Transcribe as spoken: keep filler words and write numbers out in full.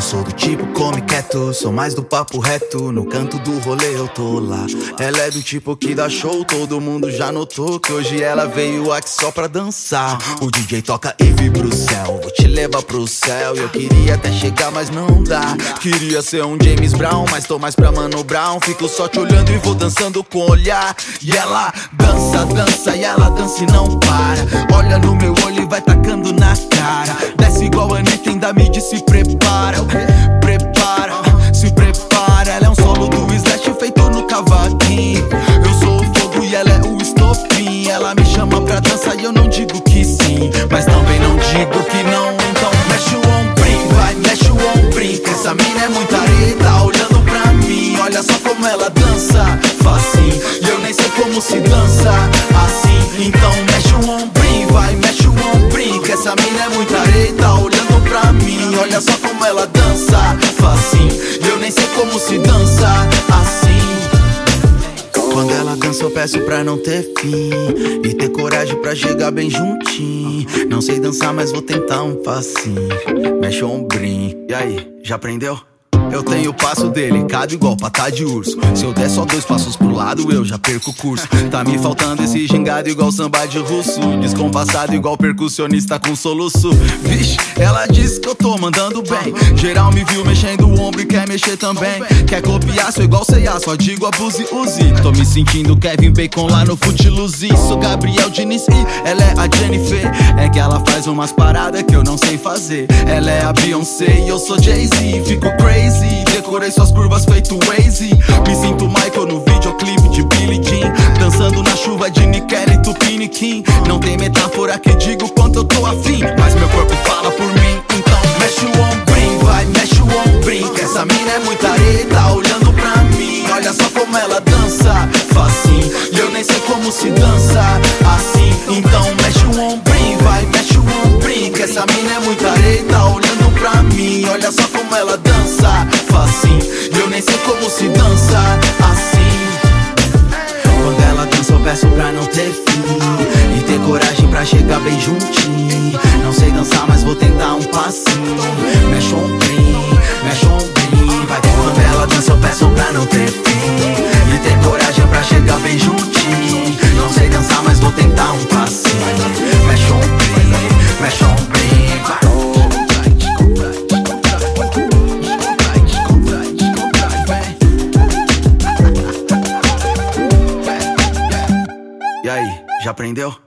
sou do tipo come quieto, sou mais do papo reto. No canto do rolê eu tô lá. Ela é do tipo que dá show, todo mundo já notou que hoje ela veio aqui só pra dançar. O D J toca e vibra o céu, vou te levar pro céu. E eu queria até chegar, mas não dá. Queria ser um James Brown, mas tô mais pra Mano Brown. Fico só te olhando e vou dançando com o olhar. E ela dança, dança e ela dança e não para. Olha no meu olho e vai tacando na cara. Desce igual a Anitta, ainda me diz se prepara. Prepara, se prepara. Ela é um solo do Slash feito no cavaquinho. Eu sou o fogo e ela é o estopim. Ela me chama pra dança e eu não digo que sim, mas também não digo que não. Então mexe o ombrinho, vai, mexe o ombrinho, que essa mina é muita areia, tá olhando pra mim. Olha só como ela dança, facinho. E eu nem sei como se dança assim. Então mexe o ombrinho, vai, mexe o ombrinho, que essa mina é muita areia, tá olhando pra mim. Olha só como ela dança, facinho. E eu nem sei como se dança assim. Quando ela dança eu peço pra não ter fim e ter coragem pra chegar bem juntinho. Não sei dançar, mas vou tentar um passinho. Mexe o ombrinho. E aí, já aprendeu? Eu tenho o passo delicado igual patá de urso. Se eu der só dois passos pro lado, eu já perco o curso. Tá me faltando esse gingado igual samba de russo, descompassado igual percussionista com soluço. Vixe, ela disse que eu tô mandando bem. Geral me viu mexendo o ombro e quer mexer também. Quer copiar, sou igual C e A, só digo abuse, use. Tô me sentindo Kevin Bacon lá no Footloose. Sou Gabriel Diniz e ela é a Jennifer. É que ela faz umas paradas que eu não sei fazer. Ela é a Beyoncé e eu sou Jay-Z. Fico crazy, decorei suas curvas feito Waze. Me sinto Michael no videoclipe de Billie Jean, dançando na chuva de Nickel e Tupiniquim. Não tem metáfora que diga o quanto eu tô afim, mas meu corpo fala por mim. Então mexe o ombrinho, vai, mexe o ombrinho, que essa mina é muita areia, tá olhando pra mim. Olha só como ela dança, facinho. E eu nem sei como se dança assim. Então mexe o ombrinho, vai, mexe o ombrinho, que essa mina é muita areia, tá olhando pra mim. Olha só como ela dança, facinho. E eu nem sei como se dança assim. Quando ela dança eu peço pra não ter fim e ter coragem pra chegar bem juntinho. Não sei dançar, mas vou tentar um passinho. Mexe o ombrinho, mexe o ombrinho, vai. Quando ela dança eu peço pra não ter fim e ter coragem pra chegar bem juntinho. Não sei dançar, mas vou tentar um passinho. Mexe o ombrinho, mexe o ombrinho, vai. E aí, já aprendeu?